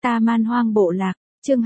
Ta Man Hoang Bộ Lạc, chương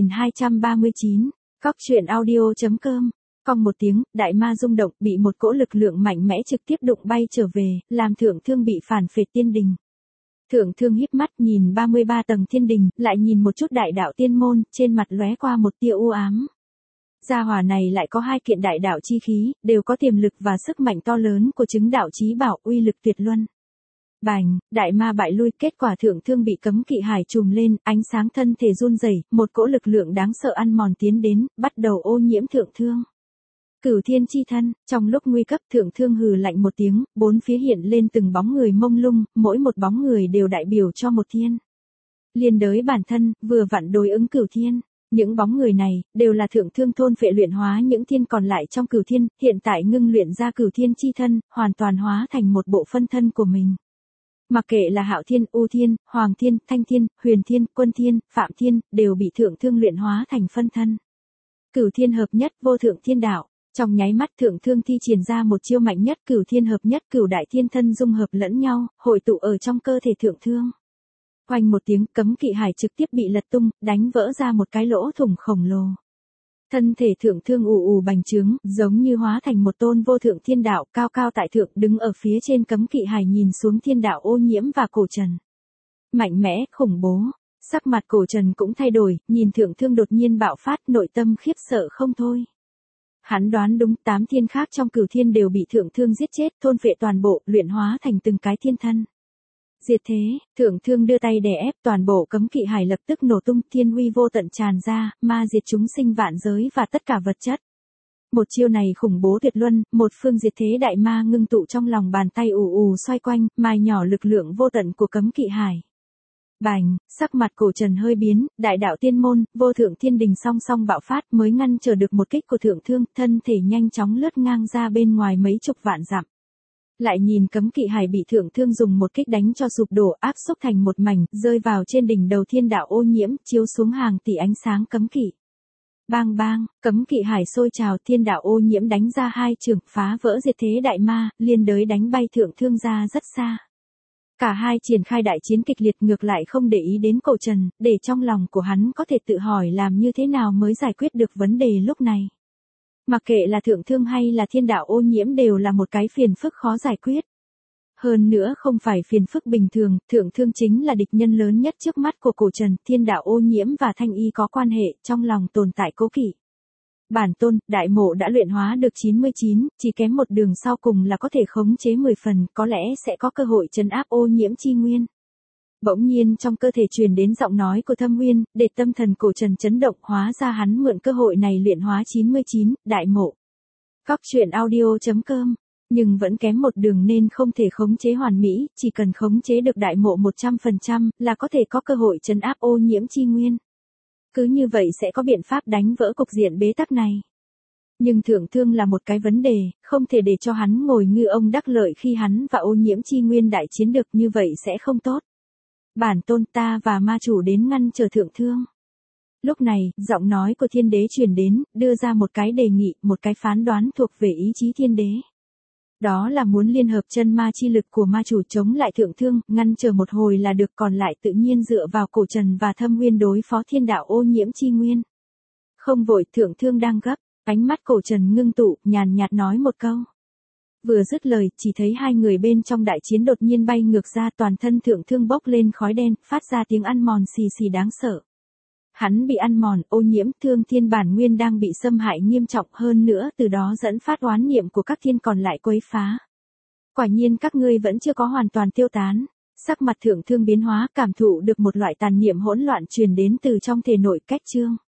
2239, Cóc truyện audio.com. Cong một tiếng, đại ma rung động, bị một cỗ lực lượng mạnh mẽ trực tiếp đụng bay trở về, làm thượng thương bị phản phệ tiên đình. Thượng thương híp mắt nhìn 33 tầng thiên đình, lại nhìn một chút đại đạo tiên môn, trên mặt lóe qua một tia u ám. Gia hỏa này lại có hai kiện đại đạo chi khí, đều có tiềm lực và sức mạnh to lớn của chứng đạo chí bảo, uy lực tuyệt luân. Bành, đại ma bại lui, kết quả thượng thương bị cấm kỵ hải trùm lên, ánh sáng thân thể run rẩy, một cỗ lực lượng đáng sợ ăn mòn tiến đến, bắt đầu ô nhiễm thượng thương. Cửu thiên chi thân, trong lúc nguy cấp thượng thương hừ lạnh một tiếng, bốn phía hiện lên từng bóng người mông lung, mỗi một bóng người đều đại biểu cho một thiên. Liên đới bản thân, vừa vặn đối ứng cửu thiên. Những bóng người này, đều là thượng thương thôn phệ luyện hóa những thiên còn lại trong cửu thiên, hiện tại ngưng luyện ra cửu thiên chi thân, hoàn toàn hóa thành một bộ phân thân của mình. Mặc kệ là Hạo Thiên, U Thiên, Hoàng Thiên, Thanh Thiên, Huyền Thiên, Quân Thiên, Phạm Thiên, đều bị thượng thương luyện hóa thành phân thân. Cửu thiên hợp nhất, vô thượng thiên đạo. Trong nháy mắt thượng thương thi triển ra một chiêu mạnh nhất, cửu thiên hợp nhất, cửu đại thiên thân dung hợp lẫn nhau, hội tụ ở trong cơ thể thượng thương. Oanh một tiếng, cấm kỵ hải trực tiếp bị lật tung, đánh vỡ ra một cái lỗ thủng khổng lồ. Thân thể thượng thương ù ù bành trướng, giống như hóa thành một tôn vô thượng thiên đạo, cao cao tại thượng, đứng ở phía trên cấm kỵ hải nhìn xuống thiên đạo ô nhiễm và cổ trần. Mạnh mẽ, khủng bố. Sắc mặt cổ trần cũng thay đổi, nhìn thượng thương đột nhiên bạo phát, nội tâm khiếp sợ không thôi. Hắn đoán đúng, 8 thiên khác trong cửu thiên đều bị thượng thương giết chết, thôn phệ toàn bộ, luyện hóa thành từng cái thiên thân. Diệt thế, thượng thương đưa tay đè ép, toàn bộ cấm kỵ hải lập tức nổ tung, thiên uy vô tận tràn ra, ma diệt chúng sinh vạn giới và tất cả vật chất. Một chiêu này khủng bố tuyệt luân, một phương diệt thế đại ma ngưng tụ trong lòng bàn tay ù ù xoay quanh, mài nhỏ lực lượng vô tận của cấm kỵ hải. Bành, sắc mặt cổ trần hơi biến, đại đạo tiên môn, vô thượng thiên đình song song bạo phát mới ngăn chờ được một kích của thượng thương, thân thể nhanh chóng lướt ngang ra bên ngoài mấy chục vạn dặm. Lại nhìn cấm kỵ hải bị thượng thương dùng một kích đánh cho sụp đổ, áp xúc thành một mảnh, rơi vào trên đỉnh đầu thiên đạo ô nhiễm, chiếu xuống hàng tỷ ánh sáng cấm kỵ. Bang bang, cấm kỵ hải sôi trào, thiên đạo ô nhiễm đánh ra hai trường, phá vỡ diệt thế đại ma, liên đới đánh bay thượng thương ra rất xa. Cả hai triển khai đại chiến kịch liệt, ngược lại không để ý đến cổ trần, để trong lòng của hắn có thể tự hỏi làm như thế nào mới giải quyết được vấn đề lúc này. Mặc kệ là thượng thương hay là thiên đạo ô nhiễm đều là một cái phiền phức khó giải quyết. Hơn nữa không phải phiền phức bình thường, thượng thương chính là địch nhân lớn nhất trước mắt của cổ trần, thiên đạo ô nhiễm và thanh y có quan hệ, trong lòng tồn tại cố kỵ. Bản tôn, đại mộ đã luyện hóa được 99, chỉ kém một đường sau cùng là có thể khống chế 10 phần, có lẽ sẽ có cơ hội trấn áp ô nhiễm chi nguyên. Bỗng nhiên trong cơ thể truyền đến giọng nói của Thâm Nguyên, để tâm thần cổ trần chấn động, hóa ra hắn mượn cơ hội này luyện hóa 99, đại mộ. Cóc truyện audio.com, nhưng vẫn kém một đường nên không thể khống chế hoàn mỹ, chỉ cần khống chế được đại mộ 100% là có thể có cơ hội trấn áp ô nhiễm chi nguyên. Cứ như vậy sẽ có biện pháp đánh vỡ cục diện bế tắc này. Nhưng thượng thương là một cái vấn đề, không thể để cho hắn ngồi ngư ông đắc lợi khi hắn và ô nhiễm chi nguyên đại chiến được, như vậy sẽ không tốt. Bản tôn, ta và ma chủ đến ngăn trở thượng thương. Lúc này, giọng nói của thiên đế truyền đến, đưa ra một cái đề nghị, một cái phán đoán thuộc về ý chí thiên đế. Đó là muốn liên hợp chân ma chi lực của ma chủ chống lại thượng thương, ngăn trở một hồi là được, còn lại tự nhiên dựa vào cổ trần và Thâm Nguyên đối phó thiên đạo ô nhiễm chi nguyên. Không vội, thượng thương đang gấp, ánh mắt cổ trần ngưng tụ, nhàn nhạt nói một câu. Vừa dứt lời, chỉ thấy hai người bên trong đại chiến đột nhiên bay ngược ra, toàn thân thượng thương bốc lên khói đen, phát ra tiếng ăn mòn xì xì đáng sợ. Hắn bị ăn mòn, ô nhiễm, thương thiên bản nguyên đang bị xâm hại nghiêm trọng, hơn nữa từ đó dẫn phát oán niệm của các thiên còn lại quấy phá. Quả nhiên các ngươi vẫn chưa có hoàn toàn tiêu tán. Sắc mặt thượng thương biến hóa, cảm thụ được một loại tàn niệm hỗn loạn truyền đến từ trong thể nội, cách chương.